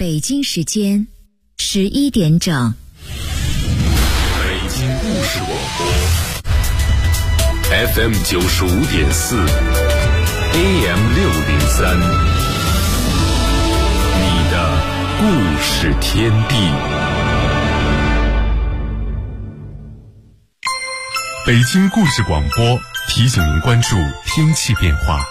北京时间11点整。 北京故事广播 FM 95.4 AM 603，你的故事天地。北京故事广播提醒您关注天气变化。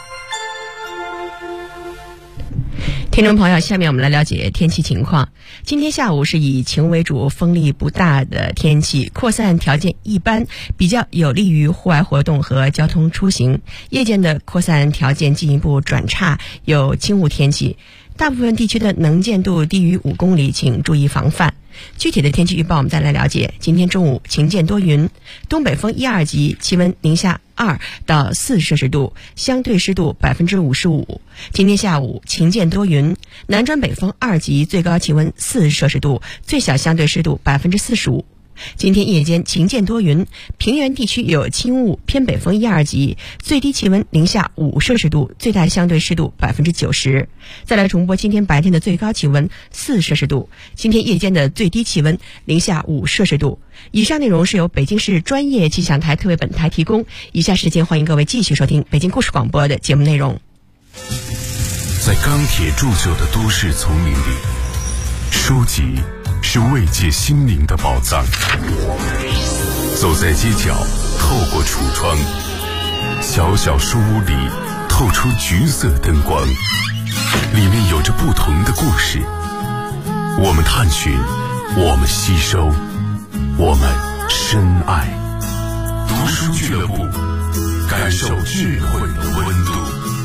听众朋友，下面我们来了解天气情况。今天下午是以晴为主，风力不大的天气，扩散条件一般，比较有利于户外活动和交通出行。夜间的扩散条件进一步转差，有轻雾天气，大部分地区的能见度低于5公里，请注意防范。具体的天气预报我们再来了解。今天中午晴间多云，东北风1、2级，气温零下2到4摄氏度，相对湿度55%。今天下午晴间多云，南转北风2级，最高气温4摄氏度，最小相对湿度45%。今天夜间晴间多云，平原地区有轻雾，偏北风1、2级，最低气温零下5摄氏度，最大相对湿度90%。再来重播今天白天的最高气温4摄氏度，今天夜间的最低气温零下5摄氏度。以上内容是由北京市专业气象台特为本台提供。以下时间欢迎各位继续收听北京故事广播的节目内容。 在钢铁铸就的都市丛林里，书籍是慰藉心灵的宝藏。走在街角，透过橱窗，小小书屋里透出橘色灯光，里面有着不同的故事。我们探寻，我们吸收，我们深爱。读书俱乐部，感受智慧的温度。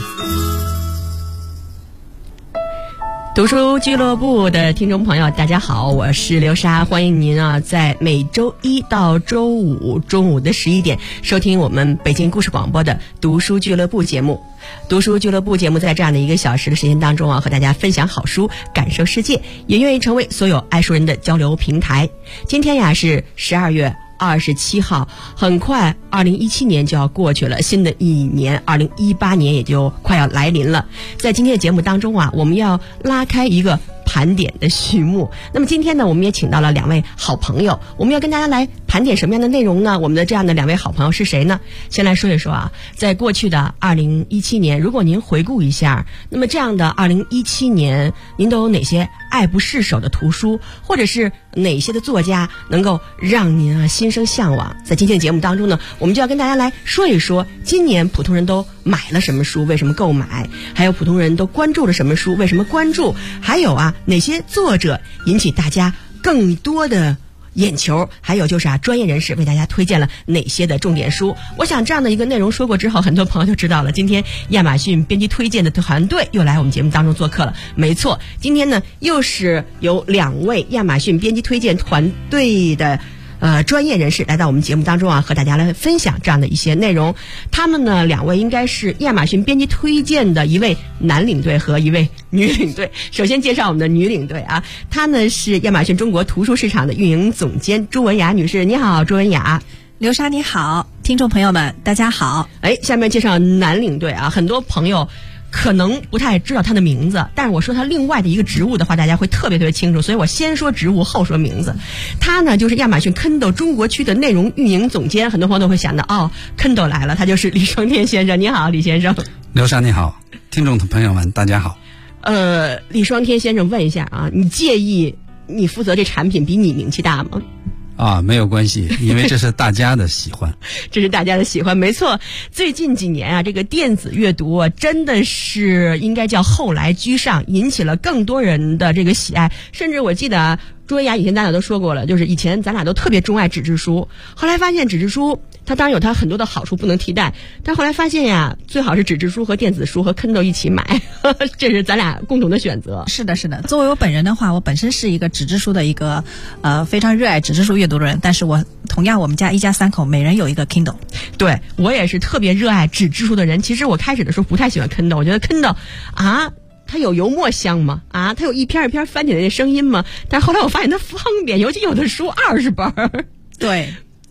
读书俱乐部的听众朋友大家好，我是刘莎，欢迎您在每周一到周五中午的11点收听我们北京故事广播的读书俱乐部节目。读书俱乐部节目在这样的1个小时的时间当中和大家分享好书，感受世界，也愿意成为所有爱书人的交流平台。今天是12月27号，很快2017年就要过去了，新的一年2018年也就快要来临了。在今天的节目当中我们要拉开一个盘点的序幕。那么今天呢，我们也请到了2位好朋友，我们要跟大家来盘点什么样的内容呢？我们的这样的2位好朋友是谁呢？先来说一说在过去的2017年，如果您回顾一下，那么这样的2017年您都有哪些爱不释手的图书，或者是哪些的作家能够让您心生向往？在今天的节目当中呢，我们就要跟大家来说一说今年普通人都买了什么书，为什么购买，还有普通人都关注了什么书，为什么关注，还有哪些作者引起大家更多的眼球，还有就是专业人士为大家推荐了哪些的重点书。我想这样的一个内容说过之后，很多朋友就知道了，今天亚马逊编辑推荐的团队又来我们节目当中做客了。没错，今天呢又是有2位亚马逊编辑推荐团队的专业人士来到我们节目当中和大家来分享这样的一些内容。他们呢2位应该是亚马逊编辑推荐的一位男领队和一位女领队。首先介绍我们的女领队她呢是亚马逊中国图书市场的运营总监朱文雅女士。你好，朱文雅。 刘莎你好，听众朋友们大家好。 下面介绍男领队很多朋友可能不太知道他的名字，但是我说他另外的一个职务的话，大家会特别清楚，所以我先说职务后说名字。他呢就是亚马逊 Kindle 中国区的内容运营总监。很多朋友都会想到Kindle 来了，他就是李双天先生。你好，李先生。 刘莎你好，听众朋友们大家好。 李双天先生问一下你介意你负责这产品比你名气大吗？ 没有关系，因为这是大家的喜欢。 这是大家的喜欢，没错。最近几年这个电子阅读真的是应该叫后来居上，引起了更多人的这个喜爱。甚至我记得朱文雅以前咱俩都说过了，就是以前咱俩都特别钟爱纸质书，后来发现纸质书它当然有它很多的好处不能替代，但后来发现最好是纸质书和电子书和 Kindle 一起买，这是咱俩共同的选择。 是的，是的。作为我本人的话，我本身是一个纸质书的一个非常热爱纸质书阅读的人，但是我同样我们家一家3口每人有一个 Kindle。 对，我也是特别热爱纸质书的人。其实我开始的时候不太喜欢 Kindle， 我觉得 Kindle 它有油墨香吗？它有一篇一篇翻起来的声音吗？但是后来我发现它方便，尤其有的书20本。 对。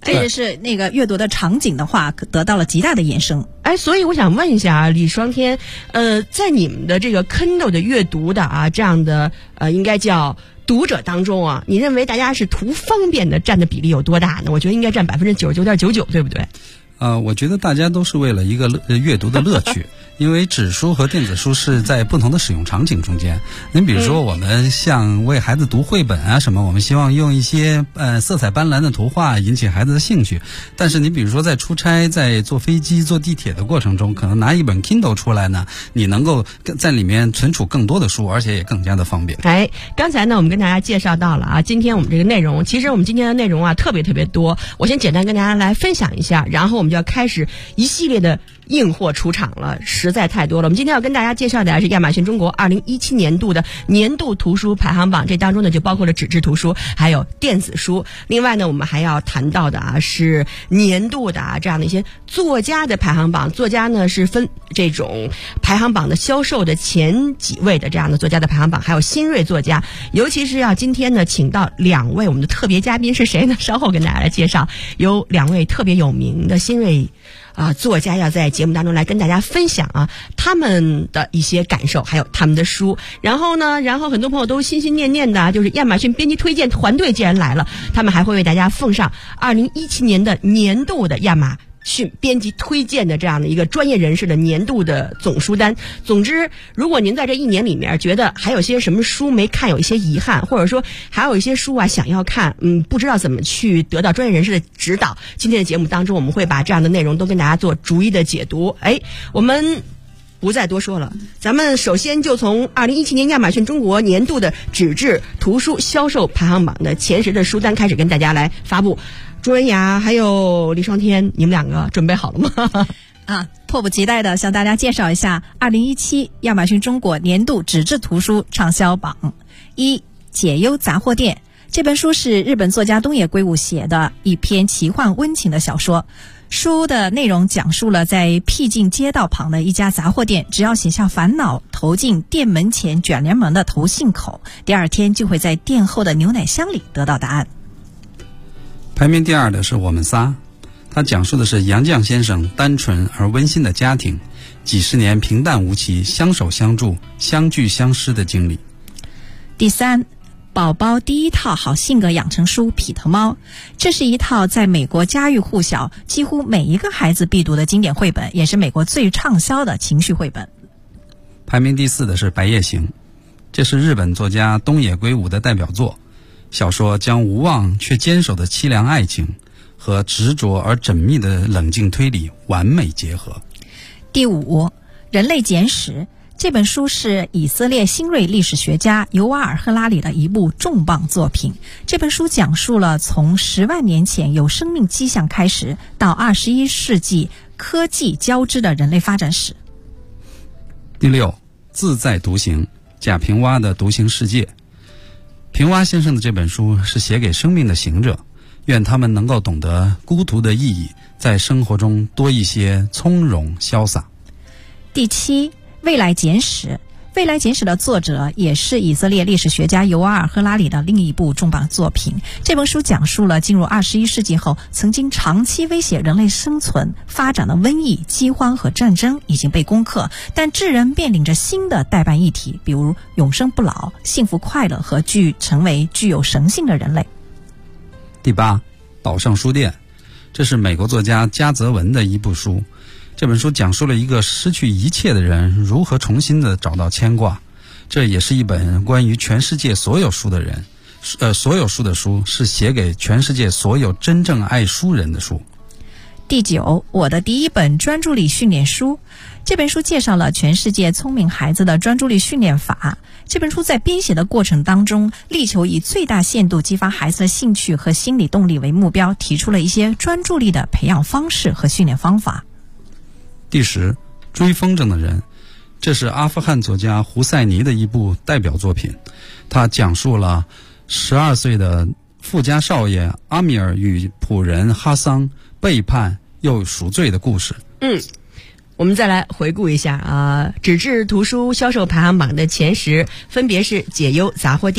这就是那个阅读的场景的话，得到了极大的延伸。 所以我想问一下啊，李双天，在你们的这个 Kindle 的阅读的这样的应该叫读者当中啊，你认为大家是图方便的占的比例有多大呢？我觉得应该占99.99%，对不对？ 我觉得大家都是为了一个阅读的乐趣。因为纸书和电子书是在不同的使用场景中间。您比如说，我们像为孩子读绘本啊什么，我们希望用一些色彩斑斓的图画引起孩子的兴趣。但是你比如说在出差、在坐飞机、坐地铁的过程中，可能拿一本 Kindle 出来呢，你能够在里面存储更多的书，而且也更加的方便。 刚才呢我们跟大家介绍到了今天我们这个内容，其实我们今天的内容特别多。我先简单跟大家来分享一下，然后我们就要开始一系列的硬货出场了，实在太多了。我们今天要跟大家介绍的是亚马逊中国2017年度的年度图书排行榜，这当中呢就包括了纸质图书还有电子书。另外呢我们还要谈到的是年度的这样的一些作家的排行榜，作家呢是分这种排行榜的销售的前几位的这样的作家的排行榜，还有新锐作家。尤其是今天呢请到2位我们的特别嘉宾是谁呢？稍后跟大家来介绍，有2位特别有名的新锐作家要在节目当中来跟大家分享他们的一些感受，还有他们的书。然后很多朋友都心心念念的就是亚马逊编辑推荐团队既然来了，他们还会为大家奉上2017年的年度的亚马逊编辑推荐的这样的一个专业人士的年度的总书单。总之，如果您在这1年里面觉得还有些什么书没看，有一些遗憾，或者说还有一些书想要看，不知道怎么去得到专业人士的指导，今天的节目当中我们会把这样的内容都跟大家做逐一的解读。我们不再多说了，咱们首先就从2017年亚马逊中国年度的纸质图书销售排行榜的前10的书单开始跟大家来发布。朱文雅还有李双天，你们2个准备好了吗？ 迫不及待的向大家介绍一下2017亚马逊中国年度纸质图书畅销榜。解忧杂货店，这本书是日本作家东野圭吾写的一篇奇幻温情的小说。书的内容讲述了在僻静街道旁的一家杂货店，只要写下烦恼投进店门前卷帘门的投信口，第2天就会在店后的牛奶箱里得到答案。 排名第2的是我们仨，它讲述的是杨绛先生单纯而温馨的家庭，几十年平淡无奇，相守相助，相聚相识的经历。 第3，宝宝第一套好性格养成书《彼得猫》，这是一套在美国家喻户晓，几乎每一个孩子必读的经典绘本，也是美国最畅销的情绪绘本。 排名第4的是《白夜行》，这是日本作家东野圭吾的代表作。小说将无望却坚守的凄凉爱情和执着而缜密的冷静推理完美结合。 第5，人类简史，这本书是以色列新锐历史学家尤瓦尔·赫拉里的一部重磅作品。这本书讲述了从10万年前有生命迹象开始，到21世纪科技交织的人类发展史。 第6，自在独行，贾平凹的独行世界。平凹先生的这本书是写给生命的行者，愿他们能够懂得孤独的意义，在生活中多一些从容潇洒。 第7，未来简史，未来简史的作者也是以色列历史学家尤瓦尔·赫拉里的另一部重磅作品。这本书讲述了进入21世纪后，曾经长期威胁人类生存发展的瘟疫、饥荒和战争已经被攻克，但智人面临着新的代办议题，比如永生不老、幸福快乐和成为具有神性的人类。 第8，岛上书店，这是美国作家加泽文的一部书。这本书讲述了一个失去一切的人如何重新的找到牵挂，这也是一本关于全世界所有书的人，所有书的书，是写给全世界所有真正爱书人的书。 第9，我的第一本专注力训练书，这本书介绍了全世界聪明孩子的专注力训练法。这本书在编写的过程当中，力求以最大限度激发孩子的兴趣和心理动力为目标，提出了一些专注力的培养方式和训练方法。 第10，追风筝的人，这是阿富汗作家胡塞尼的一部代表作品。他讲述了12岁的富家少爷阿米尔与仆人哈桑背叛又赎罪的故事。 我们再来回顾一下纸质图书销售排行榜的前10，分别是解忧杂货店、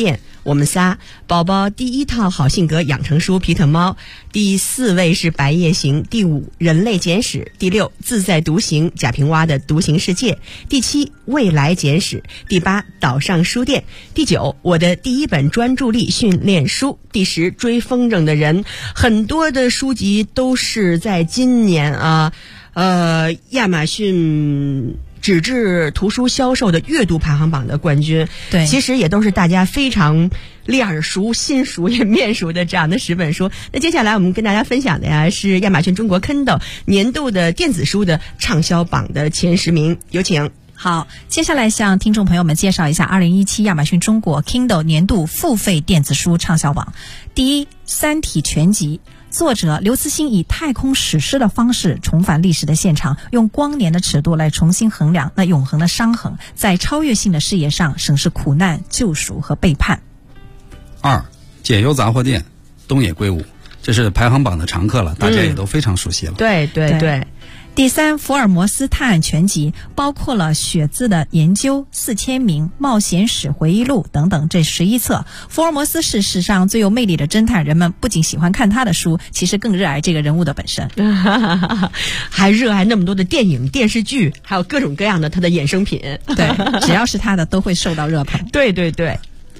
我们仨。宝宝第1套好性格养成书皮特猫，第4位是白夜行，第5人类简史，第6自在独行贾平凹的独行世界，第7未来简史，第8岛上书店，第9我的第1本专注力训练书，第10追风筝的人。很多的书籍都是在今年亚马逊纸质图书销售的阅读排行榜的冠军。 对， 其实也都是大家非常脸熟心熟也面熟的这样的10本书。那接下来我们跟大家分享的呀是亚马逊中国 Kindle 年度的电子书的畅销榜的前10名，有请。 好，接下来向听众朋友们介绍一下2017亚马逊中国 Kindle 年度付费电子书畅销榜。第1，三体全集。作者刘慈欣以太空史诗的方式重返历史的现场，用光年的尺度来重新衡量那永恒的伤痕，在超越性的视野上审视苦难、救赎和背叛。 2，解忧杂货店，东野圭吾，这是排行榜的常客了，大家也都非常熟悉了。 对对对。 第3，福尔摩斯探案全集，包括了血字的研究、4000名、冒险史回忆录等等这11册。福尔摩斯是史上最有魅力的侦探，人们不仅喜欢看他的书，其实更热爱这个人物的本身， 还热爱那么多的电影、电视剧，还有各种各样的他的衍生品。 对，只要是他的都会受到热捧。 对对对。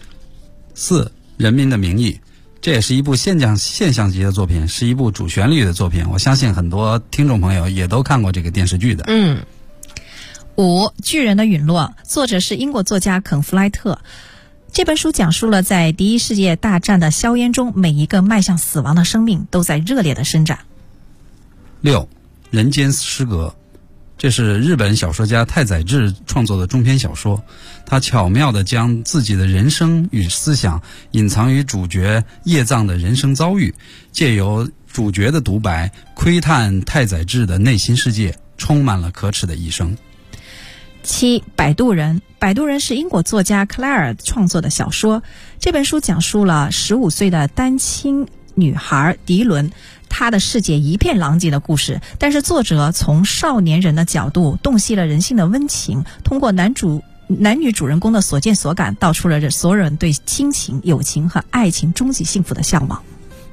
4，人民的名义。这也是一部现象级的作品，是一部主旋律的作品，我相信很多听众朋友也都看过这个电视剧的。 5，巨人的陨落，作者是英国作家肯·弗莱特。这本书讲述了在第一世界大战的硝烟中，每一个迈向死亡的生命都在热烈的伸展。 6，人间失格。这是日本小说家太宰治创作的中篇小说，他巧妙地将自己的人生与思想隐藏于主角叶藏的人生遭遇，借由主角的独白窥探太宰治的内心世界，充满了可耻的一生。 7，摆渡人。摆渡人是英国作家克莱尔创作的小说，这本书讲述了15岁的单亲女孩迪伦，她的世界一片狼藉的故事，但是作者从少年人的角度洞悉了人性的温情，通过男女主人公的所见所感，道出了所有人对亲情、友情和爱情终极幸福的向往。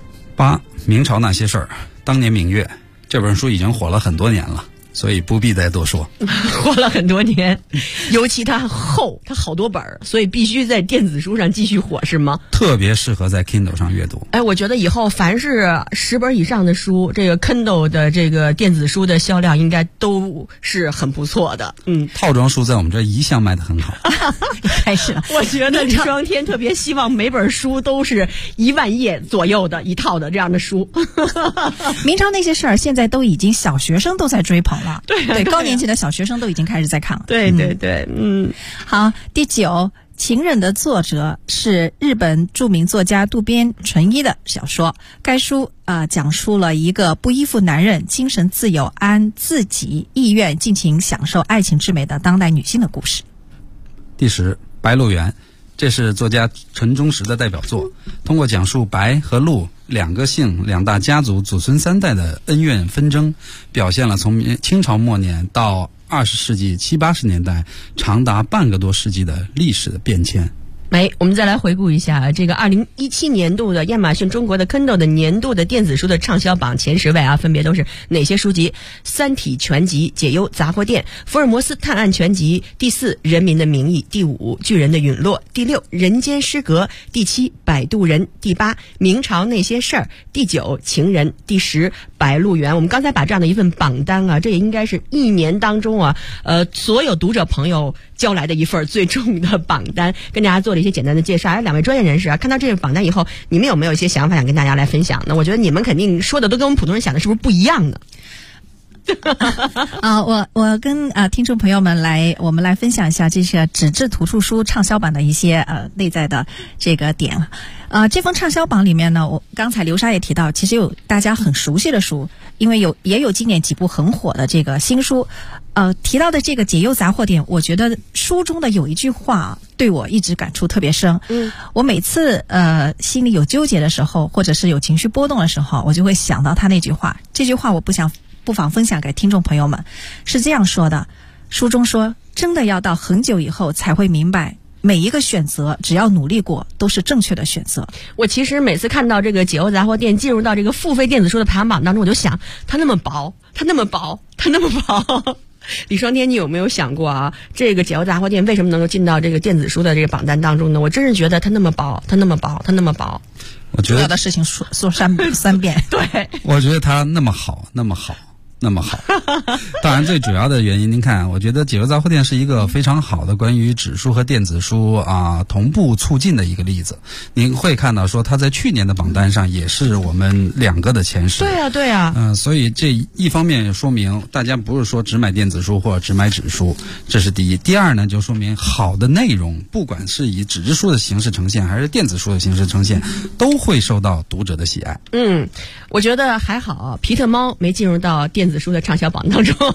8，明朝那些事儿，当年明月。这本书已经火了很多年了，所以不必再多说。 火了很多年，尤其它厚，它好多本，所以必须在电子书上继续火，是吗？ 特别适合在 Kindle 上阅读。 我觉得以后凡是10本以上的书，这个 Kindle 的这个电子书的销量应该都是很不错的。 套装书在我们这一向卖得很好。 开始了， 我觉得李双天特别希望每本书都是1万页左右的一套的这样的书。 明朝那些事儿现在都已经小学生都在追捧了， 对， 高年级的小学生都已经开始在看了。 对对对， 好，第9，情人的作者是日本著名作家渡边淳一的小说。该书讲述了一个不依附男人、精神自由、按自己意愿尽情享受爱情之美的当代女性的故事。 第10，白鹿原。这是作家陈忠实的代表作，通过讲述白和鹿2个姓2大家族祖孙3代的恩怨纷争，表现了从清朝末年到20世纪70、80年代长达半个多世纪的历史的变迁。 我们再来回顾一下这个2017年度的亚马逊中国的 Kindle 的年度的电子书的畅销榜前10位分别都是哪些书籍？三体全集、解忧杂货店、福尔摩斯探案全集，第4人民的名义，第5巨人的陨落，第6人间失格，第7摆渡人，第8明朝那些事儿，第9情人，第10白鹿原。我们刚才把这样的一份榜单这也应该是一年当中所有读者朋友交来的一份最重的榜单，跟大家做了一些简单的介绍。2位专业人士看到这个榜单以后，你们有没有一些想法想跟大家来分享呢？我觉得你们肯定说的都跟我们普通人想的是不是不一样呢？ 我跟听众朋友们我们来分享一下这些纸质图书书畅销榜的一些内在的这个点。这份畅销榜里面呢，我刚才刘莎也提到，其实有大家很熟悉的书，因为也有今年几部很火的这个新书。提到的这个解忧杂货店，我觉得书中的有一句话对我一直感触特别深。我每次心里有纠结的时候，或者是有情绪波动的时候，我就会想到他那句话。这句话我不妨分享给听众朋友们，是这样说的：书中说，真的要到很久以后才会明白， 每一个选择只要努力过都是正确的选择。 我其实每次看到这个解忧杂货店进入到这个付费电子书的排行榜当中，我就想，它那么薄，它那么薄，它那么薄。李双天，你有没有想过啊？这个解忧杂货店为什么能够进到这个电子书的这个榜单当中呢？我真是觉得它那么薄，它那么薄，它那么薄。 我觉得重要的事情说三遍。 对， 我觉得它那么好，那么好。那么好，当然最主要的原因，您看，我觉得解忧杂货店是一个非常好的关于纸书和电子书同步促进的一个例子。您会看到说，它在去年的榜单上也是我们2个的前10。 对啊。 所以这一方面说明大家不是说只买电子书或者只买纸书，这是第一。第二呢，就说明好的内容，不管是以纸质书的形式呈现，还是电子书的形式呈现，都会受到读者的喜爱。 我觉得还好，皮特猫没进入到电子书的畅销榜当中。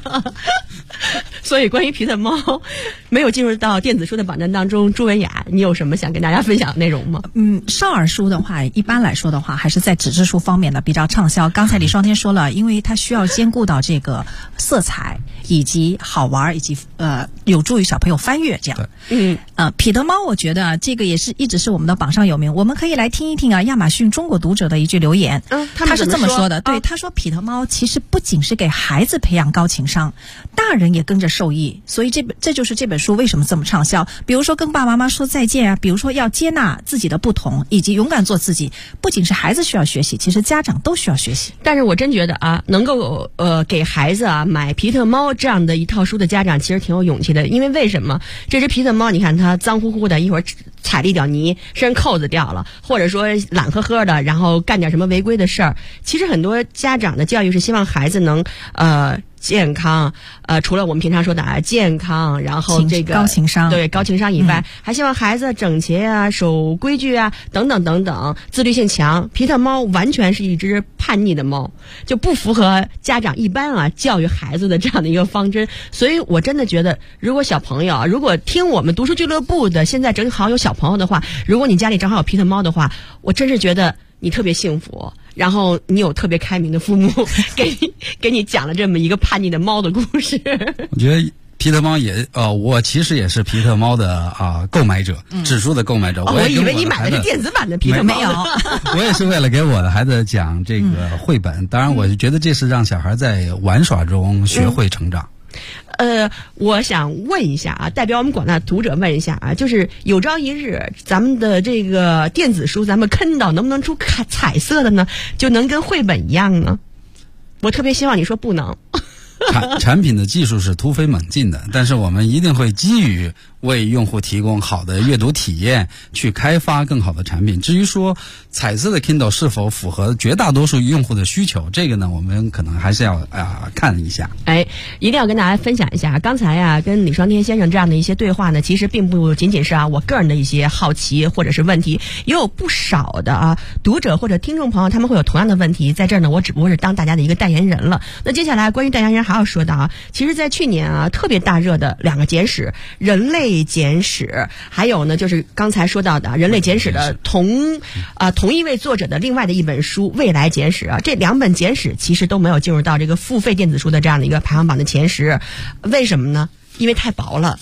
所以关于皮特猫没有进入到电子书的榜单当中，朱文雅，你有什么想跟大家分享的内容吗？ 少儿书的话，一般来说的话，还是在纸质书方面的比较畅销。刚才李双天说了，因为它需要兼顾到这个色彩以及好玩，以及有助于小朋友翻阅这样。彼得猫，我觉得这个也是一直是我们的榜上有名。我们可以来听一听亚马逊中国读者的一句留言。他是这么说的，对，他说彼得猫其实不仅是给孩子培养高情商，大人也跟着受益。所以这就是这本书为什么这么畅销。比如说跟爸爸妈妈说再见啊，比如说要接纳自己的不同，以及勇敢做自己，不仅是孩子需要学习，其实家长都需要学习。 但是我真觉得能够给孩子买皮特猫这样的一套书的家长其实挺有勇气的。因为为什么这只皮特猫，你看它脏乎乎的，一会儿踩了一脚泥，身上扣子掉了，或者说懒呵呵的，然后干点什么违规的事儿。其实很多家长的教育是希望孩子能健康，除了我们平常说的健康，然后这个高情商， 对高情商以外，还希望孩子整洁啊、守规矩啊，等等等等，自律性强。皮特猫完全是一只叛逆的猫，就不符合家长一般教育孩子的这样的一个方针。所以我真的觉得，如果小朋友如果听我们读书俱乐部的，现在正好有小朋友的话，如果你家里正好有皮特猫的话，我真是觉得你特别幸福，然后你有特别开明的父母给你讲了这么一个叛逆的猫的故事。 我觉得皮特猫也我其实也是皮特猫的购买者，纸书的购买者。 我以为你买的是电子版的皮特猫。 没有。 我也是为了给我的孩子讲这个绘本，当然我就觉得这是让小孩在玩耍中学会成长。 我想问一下代表我们广大读者问一下就是有朝一日咱们的这个电子书，咱们Kindle能不能出彩色的呢？就能跟绘本一样呢？我特别希望你说不能。 产品的技术是突飞猛进的，但是我们一定会基于为用户提供好的阅读体验，去开发更好的产品。至于说彩色的 Kindle 是否符合绝大多数用户的需求，这个呢，我们可能还是要看一下。 一定要跟大家分享一下，刚才跟李双天先生这样的一些对话呢，其实并不仅仅是我个人的一些好奇或者是问题，也有不少的读者或者听众朋友他们会有同样的问题，在这儿呢，我只不过是当大家的一个代言人了。那接下来关于代言人还要说到其实在去年特别大热的2个简史，人类简史，还有呢就是刚才说到的人类简史的同一位作者的另外的一本书未来简史这2本简史其实都没有进入到这个付费电子书的这样的一个排行榜的前10。为什么呢？因为太薄了。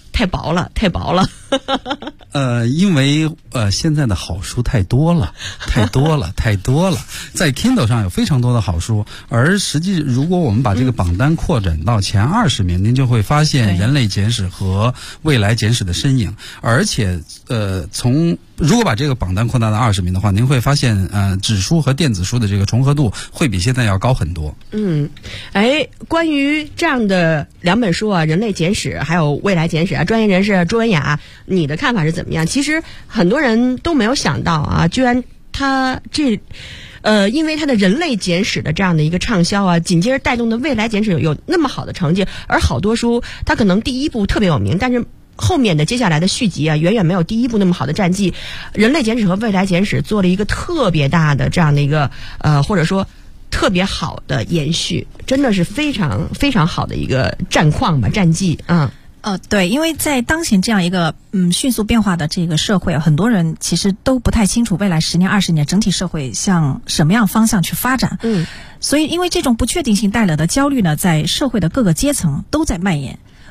因为现在的好书太多了，在 Kindle 上有非常多的好书，而实际如果我们把这个榜单扩展到前20名，您就会发现人类简史和未来简史的身影。而且如果把这个榜单扩大到20名的话，您会发现纸书和电子书的这个重合度会比现在要高很多。 关于这样的2本书人类简史还有未来简史专业人士朱文雅，你的看法是怎么样？其实很多人都没有想到居然他因为他的人类简史的这样的一个畅销紧接着带动的未来简史有那么好的成绩，而好多书它可能第一部特别有名，但是后面的接下来的续集远远没有第一部那么好的战绩。人类简史和未来简史做了一个特别大的这样的一个或者说特别好的延续，真的是非常非常好的一个战绩。 对，因为在当前这样一个迅速变化的这个社会，很多人其实都不太清楚未来10年、20年整体社会向什么样方向去发展。所以因为这种不确定性带来的焦虑呢，在社会的各个阶层都在蔓延。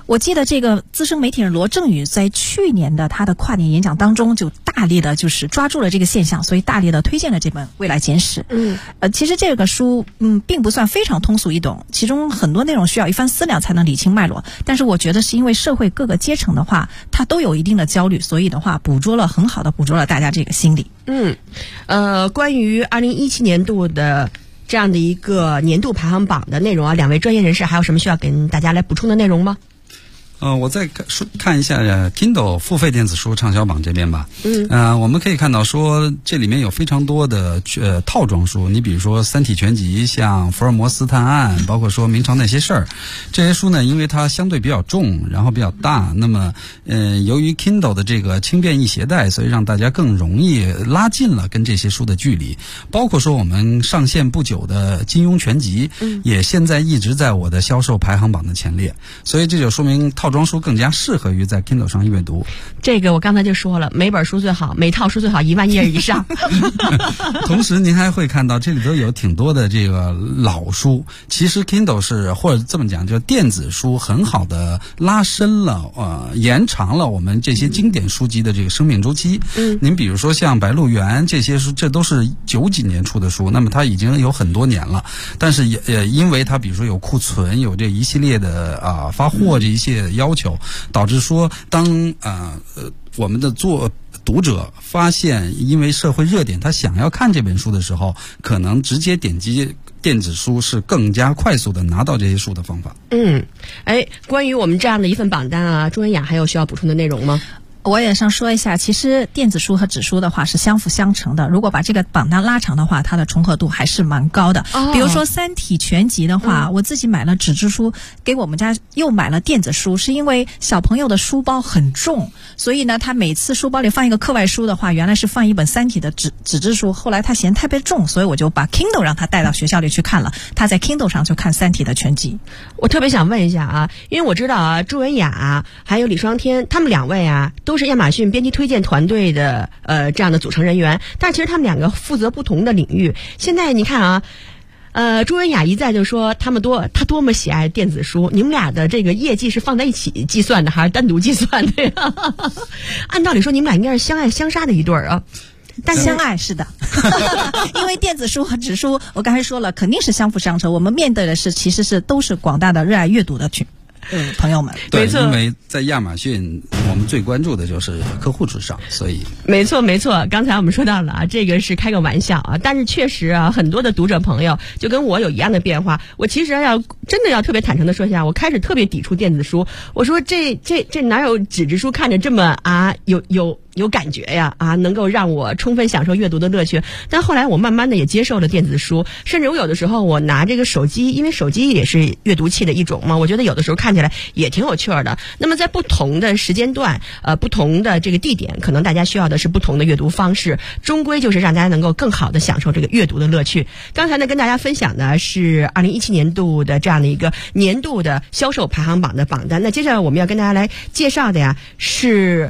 我记得这个资深媒体人罗振宇在去年的他的跨年演讲当中，就大力的就是抓住了这个现象，所以大力的推荐了这本《未来简史》。其实这个书并不算非常通俗易懂，其中很多内容需要一番思量才能理清脉络。但是我觉得是因为社会各个阶层的话，它都有一定的焦虑，所以的话很好的捕捉了大家这个心理。 关于2017年度的这样的一个年度排行榜的内容啊，两位专业人士还有什么需要跟大家来补充的内容吗？ 我再看一下Kindle 付费电子书畅销榜这边吧。我们可以看到说这里面有非常多的套装书，你比如说《三体全集》、像《福尔摩斯探案》，包括说《明朝那些事儿》，这些书呢，因为它相对比较重，然后比较大，那么由于 Kindle 的这个轻便易携带，所以让大家更容易拉近了跟这些书的距离。包括说我们上线不久的金庸全集，也现在一直在我的销售排行榜的前列，所以这就说明套装书更加适合于在 Kindle 上阅读。 这个我刚才就说了，每本书最好，每套书最好1万页以上。 同时您还会看到这里头有挺多的这个老书，其实 Kindle 是或者这么讲，就电子书很好的拉伸了延长了我们这些经典书籍的这个生命周期。您比如说像《白鹿原》这些书，这都是90几年出的书，那么它已经有很多年了，但是也因为它比如说有库存，有这一系列的发货这一系列的要求，导致说当我们的读者发现因为社会热点他想要看这本书的时候，可能直接点击电子书是更加快速的拿到这些书的方法。 关于我们这样的一份榜单啊，朱文雅还有需要补充的内容吗？ 我也想说一下，其实电子书和纸书的话是相辅相成的，如果把这个榜单拉长的话，它的重合度还是蛮高的。比如说《三体全集》的话，我自己买了纸质书，给我们家又买了电子书，是因为小朋友的书包很重，所以呢他每次书包里放一个课外书的话，原来是放一本《三体》的纸质书，后来他嫌太别重，所以我就把 Kindle 让他带到学校里去看了，他在 Kindle 上就看《三体》的全集。 我特别想问一下啊，因为我知道啊，朱文雅还有李双天他们两位啊都是亚马逊编辑推荐团队的这样的组成人员，但是其实他们两个负责不同的领域。现在你看啊，朱文雅一再就说他多么喜爱电子书，你们俩的这个业绩是放在一起计算的还是单独计算的呀？按道理说你们俩应该是相爱相杀的一对儿啊。 但相爱是的，因为电子书和纸书，我刚才说了，肯定是相辅相成。我们面对的其实是都是广大的热爱阅读的朋友们。 对，因为在亚马逊我们最关注的就是客户至上，所以没错。刚才我们说到了啊，这个是开个玩笑啊，但是确实啊，很多的读者朋友就跟我有一样的变化。我其实真的要特别坦诚的说一下，我开始特别抵触电子书，我说这哪有纸质书看着这么有感觉呀能够让我充分享受阅读的乐趣。但后来我慢慢的也接受了电子书，甚至我有的时候我拿这个手机，因为手机也是阅读器的一种嘛，我觉得有的时候看起来也挺有趣的。那么在不同的时间段不同的这个地点，可能大家需要的是不同的阅读方式，终归就是让大家能够更好的享受这个阅读的乐趣。刚才呢跟大家分享的是2017年度的这样的一个年度的销售排行榜的榜单。那接下来我们要跟大家来介绍的呀是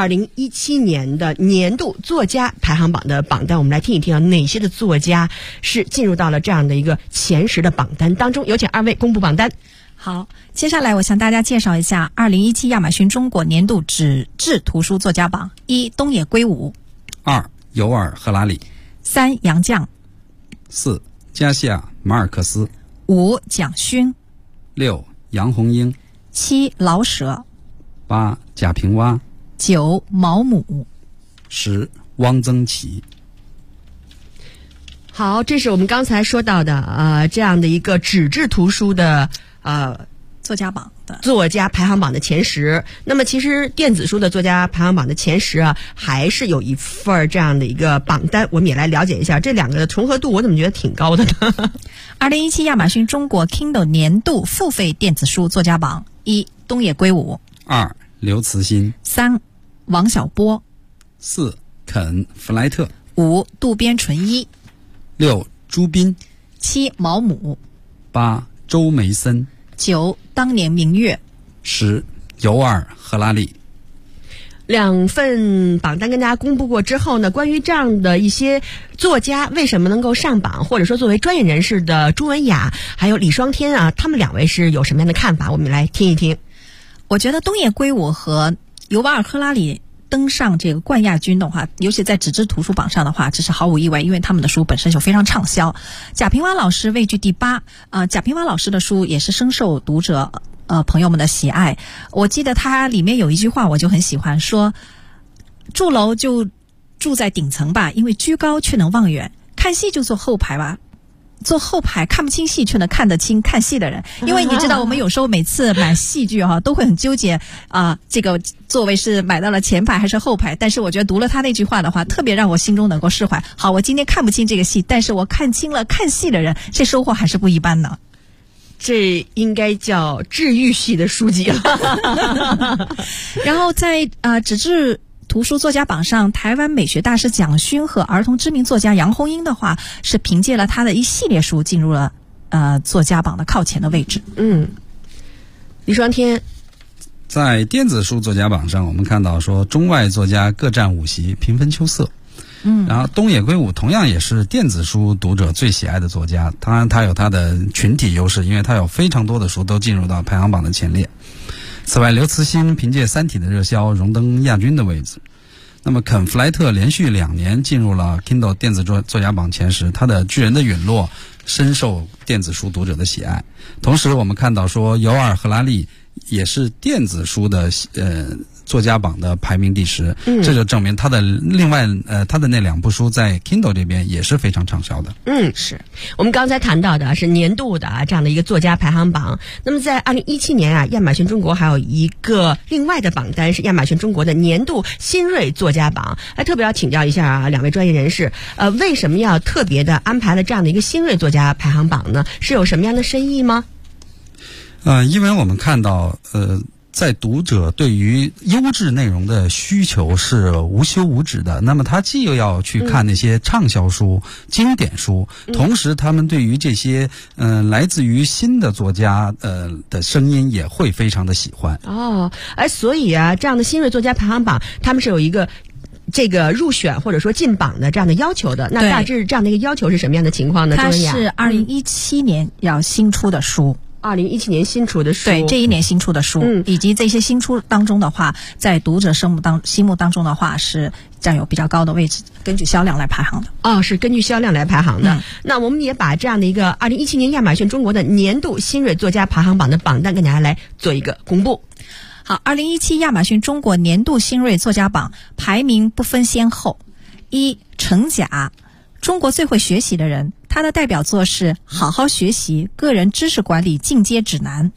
2017年的年度作家排行榜的榜单，我们来听一听啊，哪些的作家是进入到了这样的一个前10的榜单当中。有请二位公布榜单。 好，接下来我向大家介绍一下2017亚马逊中国年度纸质图书作家榜。1. 东野圭吾。 2. 尤尔·赫拉里。 3. 杨绛。 4. 加西亚·马尔克斯。 5. 蒋勋。 6. 杨红樱。 7. 老舍。 8. 贾平凹。 9. 毛姆。 10. 汪曾祺。 好，这是我们刚才说到的这样的一个纸质图书的作家榜的作家排行榜的前10。那么其实电子书的作家排行榜的前10啊，还是有一份这样的一个榜单，我们也来了解一下这两个的重合度，我怎么觉得挺高的呢 ？2017亚马逊中国 Kindle 年度付费电子书作家榜。1. 东野圭吾。 2. 刘慈欣。 3. 王小波。 4. 肯·弗莱特。 5. 渡边淳一。 6. 朱彬。 7. 毛姆。 8. 周梅森。 9. 当年明月。 10. 尤尔·赫拉里。 两份榜单跟大家公布过之后呢，关于这样的一些作家为什么能够上榜，或者说作为专业人士的朱文雅还有李双天啊，他们两位是有什么样的看法，我们来听一听。 我觉得东野圭吾和尤瓦尔·赫拉里登上这个冠亚军的话，尤其在纸质图书榜上的话，这是毫无意外，因为他们的书本身就非常畅销。贾平凹老师位居第8，贾平凹老师的书也是深受读者朋友们的喜爱。我记得他里面有一句话我就很喜欢，说住楼就住在顶层吧，因为居高却能望远；看戏就坐后排吧，坐后排看不清戏却能看得清看戏的人。因为你知道我们有时候每次买戏剧都会很纠结这个座位是买到了前排还是后排，但是我觉得读了他那句话的话，特别让我心中能够释怀。好，我今天看不清这个戏，但是我看清了看戏的人，这收获还是不一般的。 这应该叫治愈系的书籍了。 然后在纸质图书作家榜上，台湾美学大师蒋勋和儿童知名作家杨红樱的话，是凭借了他的一系列书进入了作家榜的靠前的位置。 李双天， 在电子书作家榜上，我们看到说中外作家各占5席，平分秋色。然后东野圭吾同样也是电子书读者最喜爱的作家，当然他有他的群体优势，因为他有非常多的书都进入到排行榜的前列。此外，刘慈欣凭借《三体》的热销荣登亚军的位置。那么肯·弗莱特连续2年进入了 Kindle 电子作家榜前10，他的《巨人的陨落》深受电子书读者的喜爱。同时我们看到说尤尔·赫拉利也是电子书的作家榜的排名第10，这就证明他的他的那2部书在 Kindle 这边也是非常畅销的。 是我们刚才谈到的是年度的这样的一个作家排行榜。那么在2017年亚马逊中国还有一个另外的榜单是亚马逊中国的年度新锐作家榜。特别要请教一下2位专业人士，为什么要特别的安排了这样的一个新锐作家排行榜呢？是有什么样的深意吗？ 因为我们看到在读者对于优质内容的需求是无休无止的，那么他既又要去看那些畅销书、经典书，同时他们对于这些来自于新的作家的声音也会非常的喜欢。 所以这样的新锐作家排行榜，他们是有一个这个入选或者说进榜的这样的要求的。那大致这样的一个要求是什么样的情况呢？ 它是2017年要新出的书。 2017年新出的书， 对，这一年新出的书，以及这些新出当中的话，在读者心目当中的话，是占有比较高的位置，根据销量来排行的。 是根据销量来排行的。那我们也把这样的一个2017年亚马逊中国的年度新锐作家排行榜的榜单跟大家来做一个公布。 好，2017亚马逊中国年度新锐作家榜排名不分先后。1. 程甲，中国最会学习的人，他的代表作是《好好学习：个人知识管理进阶指南》。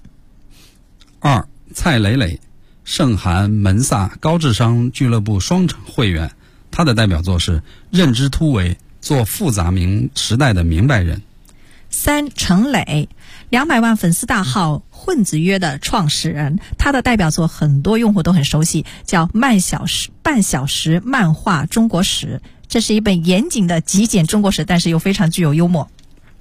2. 蔡磊磊，圣涵门萨高智商俱乐部双城会员，他的代表作是《认知突围：做复杂时代的明白人》。 3. 程磊，200万粉丝大号混子约的创始人，他的代表作很多用户都很熟悉，叫半小时漫画中国史，这是一本严谨的极简中国史，但是又非常具有幽默。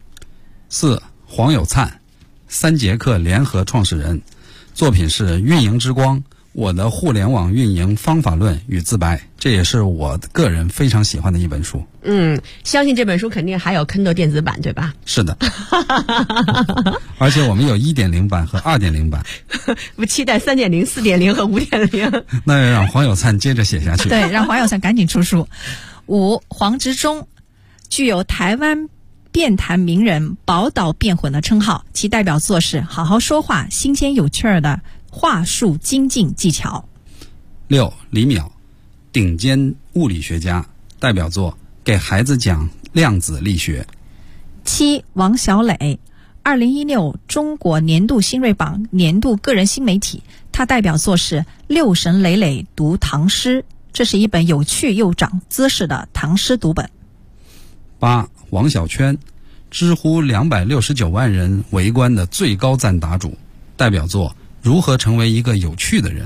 4. 黄有灿，3节课联合创始人，作品是《运营之光：我的互联网运营方法论与自白》，这也是我个人非常喜欢的一本书。 相信这本书肯定还有 Kindle 电子版，对吧？ 是的。而且我们有 1.0 版和 2.0 版。 我期待 3.0、4.0 和 5.0。 那让黄有灿接着写下去。 对，让黄有灿赶紧出书。5. 黄执中，具有台湾辩坛名人宝岛辩混的称号，其代表作是《好好说话：新鲜有趣儿的话术精进技巧》。 6. 李淼，顶尖物理学家，代表作《给孩子讲量子力学》。 7. 王小磊，2016中国年度新锐榜年度个人新媒体，他代表作是《六神磊磊读唐诗》，这是一本有趣又长姿势的唐诗读本。 8. 王小圈，知乎269万人围观的最高赞答主，代表作《如何成为一个有趣的人》。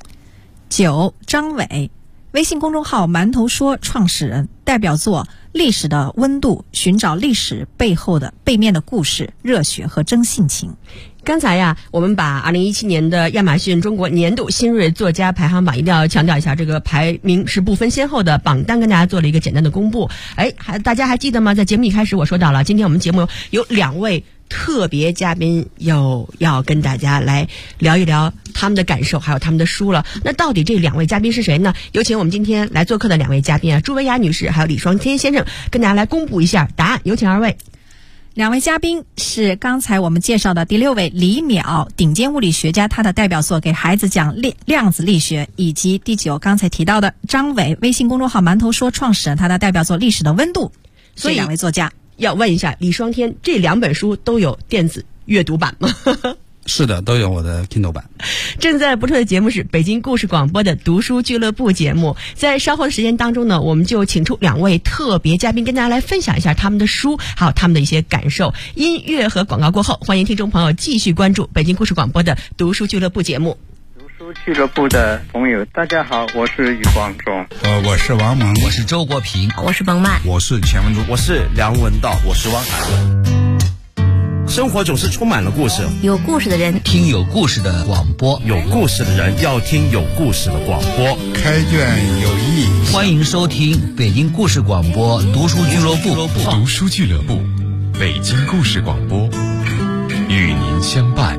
9. 张伟，微信公众号馒头说创始人，代表作《历史的温度》，寻找历史背面的故事、热血和真性情。 刚才我们把2017年的亚马逊中国年度新锐作家排行榜，一定要强调一下，这个排名是不分先后的榜单，跟大家做了一个简单的公布。大家还记得吗？在节目一开始我说到了，今天我们节目有2位特别嘉宾又要跟大家来聊一聊他们的感受，还有他们的书了。那到底这2位嘉宾是谁呢？有请我们今天来做客的2位嘉宾啊，朱维亚女士还有李双天先生，跟大家来公布一下答案。有请2位。 2位嘉宾是刚才我们介绍的第6位李淼，顶尖物理学家，他的代表作给孩子讲量子力学，以及第9刚才提到的张伟，微信公众号馒头说创始人，他的代表作历史的温度。 所以 2位作家要问一下李双天，这2本书都有电子阅读版吗？ 是的，都有我的 Kindle 版。 正在播出的节目是北京故事广播的读书俱乐部节目，在稍后的时间当中呢，我们就请出2位特别嘉宾，跟大家来分享一下他们的书，还有他们的一些感受。音乐和广告过后，欢迎听众朋友继续关注北京故事广播的读书俱乐部节目。 读书俱乐部的朋友，大家好，我是余光中。 我是王蒙， 我是周国平， 我是冯曼， 我是钱文竹， 我是梁文道，我是汪海。生活总是充满了故事， 有故事的人听有故事的广播， 有故事的人要听有故事的广播。 开卷有益， 欢迎收听北京故事广播读书俱乐部。 读书俱乐部，北京故事广播，与您相伴。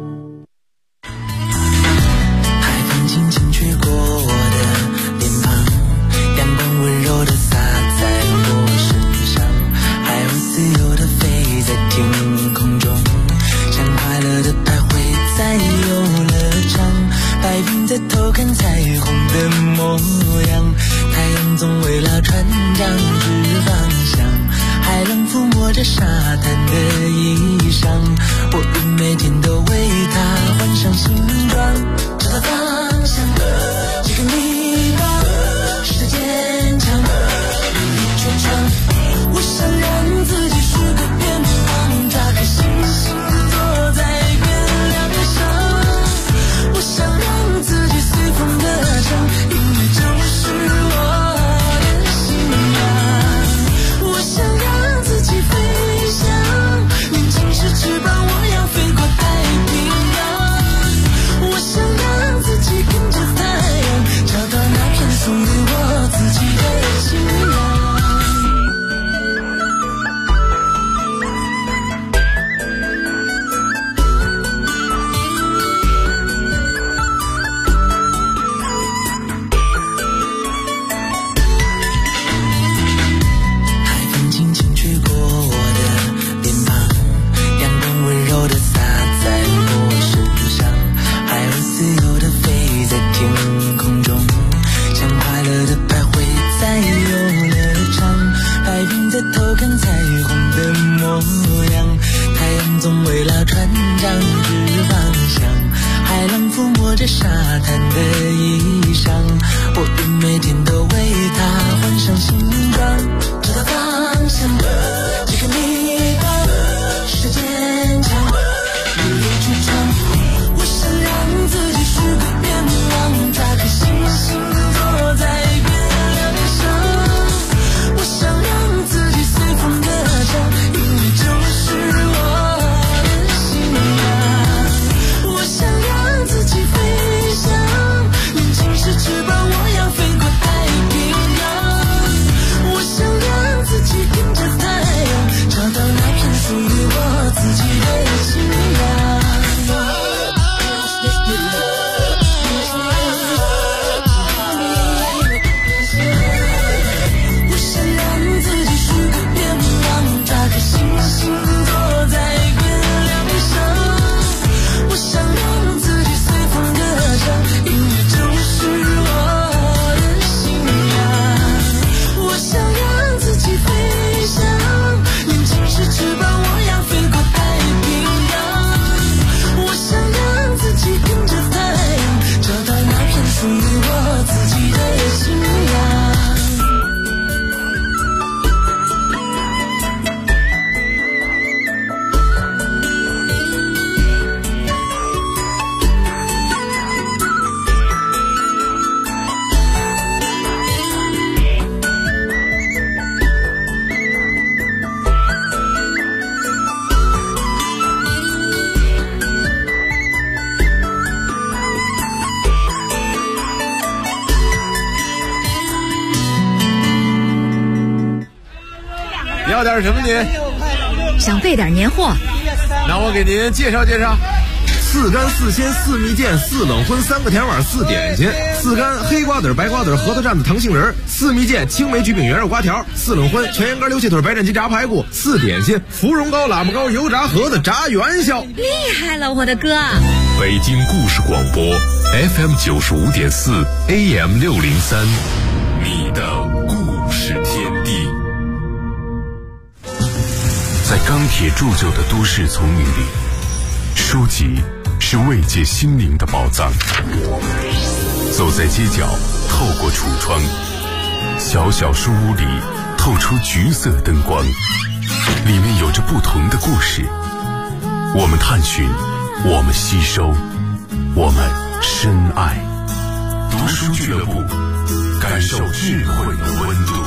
海风轻轻吹过我的脸庞，阳光温柔地洒在我身上，海鸥自由地飞在天空中，像快乐的徘徊在游乐场，白云在偷看彩虹的模样，太阳总为了船长指方向，海浪抚摸着沙滩的衣裳，我每天都为它换上新装，找到方向，这个迷茫，试着坚强，努力去闯，我想让自己是个愿望，打开星星坐在月亮上，我想让自己随风的唱，音乐就是我的信仰，我想让自己飞翔，年轻时翅膀我要飞过太平洋，我想让自己跟着太阳，找到那片属于我自己的信仰。沙滩的衣裳，我每天都为它换上新装，找到方向，这个迷茫，试着坚强，努力去闯，我想让自己是个愿望，打开星星坐在月亮上，我想让自己随风的唱，音乐就是我的信仰，我想让自己飞翔，年轻时翅膀我要飞过太平洋，我想让自己跟着太阳，找到那片属于我自己的信仰。我想让自己是个愿望，打开星星坐在月亮上，我想让自己随风的唱，音乐就是我的信仰，我想让自己飞翔，年轻时翅膀我要飞过太平洋，我想让自己跟着太阳，找到那片属于我自己的信仰。 要点什么你？ 想备点年货， 那我给您介绍介绍。4干4鲜4蜜饯4冷荤3个甜碗4点心，4干黑瓜子白瓜子核桃蘸子糖杏仁，4蜜饯青梅焗饼圆肉瓜条，4冷荤全羊肝溜切腿白斩鸡炸排骨，4点心芙蓉糕喇叭糕油炸盒子炸元宵。 厉害了，我的哥！ 北京故事广播 FM 95.4 AM 603，你的故事天地。在钢铁铸就的都市丛林里，书籍是慰藉心灵的宝藏。走在街角，透过橱窗，小小书屋里透出橘色灯光，里面有着不同的故事。我们探寻，我们吸收，我们深爱。读书俱乐部，感受智慧的温度。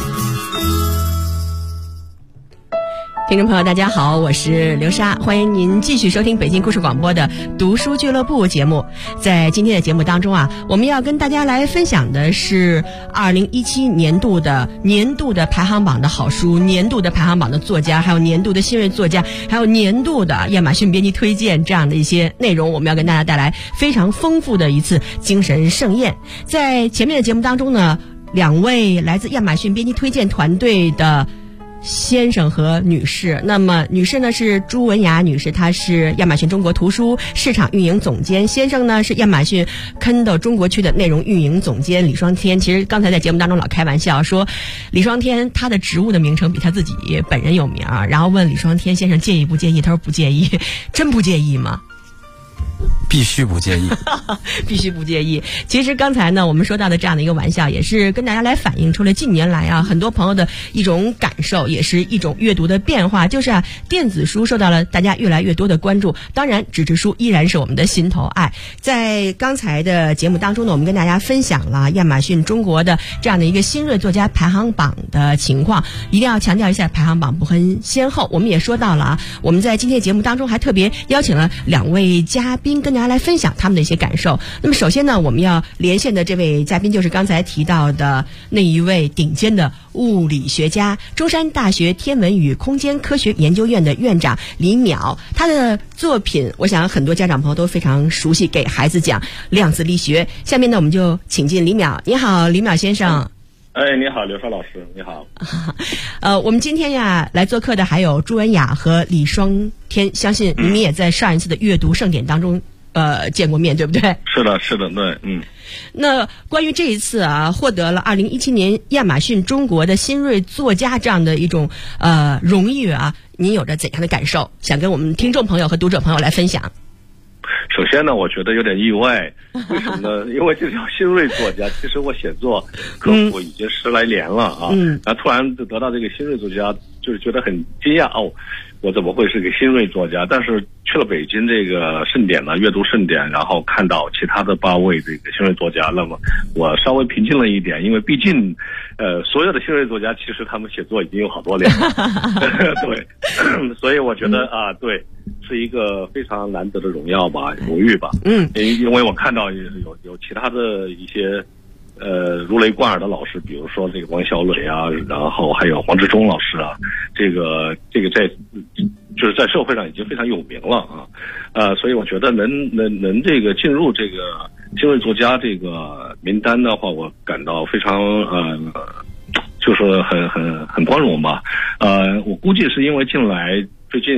听众朋友大家好，我是刘莎，欢迎您继续收听北京故事广播的读书俱乐部节目。在今天的节目当中啊，我们要跟大家来分享的是2017年度的排行榜的好书，年度的排行榜的作家，还有年度的新锐作家，还有年度的亚马逊编辑推荐，这样的一些内容，我们要跟大家带来非常丰富的一次精神盛宴。在前面的节目当中呢，2位来自亚马逊编辑推荐团队的先生和女士。那么女士呢是朱文雅女士，她是亚马逊中国图书市场运营总监，先生呢是亚马逊 Kindle 中国区的内容运营总监李双天。其实刚才在节目当中老开玩笑说李双天他的职务的名称比他自己本人有名啊，然后问李双天先生介意不介意，他说不介意。真不介意吗？ 必须不介意必须不介意。其实刚才呢我们说到的这样的一个玩笑，也是跟大家来反映出了近年来啊很多朋友的一种感受，也是一种阅读的变化，就是啊电子书受到了大家越来越多的关注，当然纸质书依然是我们的心头爱。在刚才的节目当中呢，我们跟大家分享了亚马逊中国的这样的一个新锐作家排行榜的情况，一定要强调一下排行榜不分先后。我们也说到了啊，我们在今天节目当中还特别邀请了2位嘉宾跟大家来分享他们的一些感受。那么首先呢，我们要连线的这位嘉宾就是刚才提到的那一位顶尖的物理学家，中山大学天文与空间科学研究院的院长李淼。他的作品我想很多家长朋友都非常熟悉，给孩子讲量子力学。下面呢我们就请进李淼。你好，李淼先生。 你好，刘莎老师，你好。 我们今天呀来做客的还有朱文雅和李双天，相信你们也在上一次的阅读盛典当中见过面，对不对？ 是的，是的，对， 那关于这一次啊，获得了2017年亚马逊中国的新锐作家这样的一种荣誉啊，您有着怎样的感受？想跟我们听众朋友和读者朋友来分享。 首先呢，我觉得有点意外，为什么呢？因为这叫新锐作家，其实我写作科普已经10来年了啊，然后突然得到这个新锐作家，就是觉得很惊讶哦，我怎么会是个新锐作家？但是去了北京这个盛典呢，阅读盛典，然后看到其他的8位这个新锐作家，那么我稍微平静了一点，因为毕竟所有的新锐作家其实他们写作已经有好多年了对所以我觉得对，是一个非常难得的荣耀吧，荣誉吧。因为我看到有其他的一些如雷贯耳的老师，比如说这个王小磊啊，然后还有黄志忠老师啊，这个在就是在社会上已经非常有名了啊，所以我觉得能这个进入这个新锐作家这个名单的话，我感到非常就是很光荣吧。我估计是因为近来最近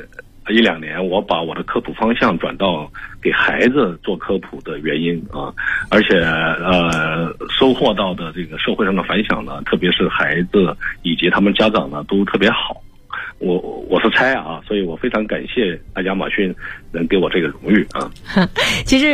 1-2年，我把我的科普方向转到给孩子做科普的原因啊，而且收获到的这个社会上的反响呢，特别是孩子以及他们家长呢，都特别好。我是猜啊，所以我非常感谢亚马逊能给我这个荣誉啊。 其实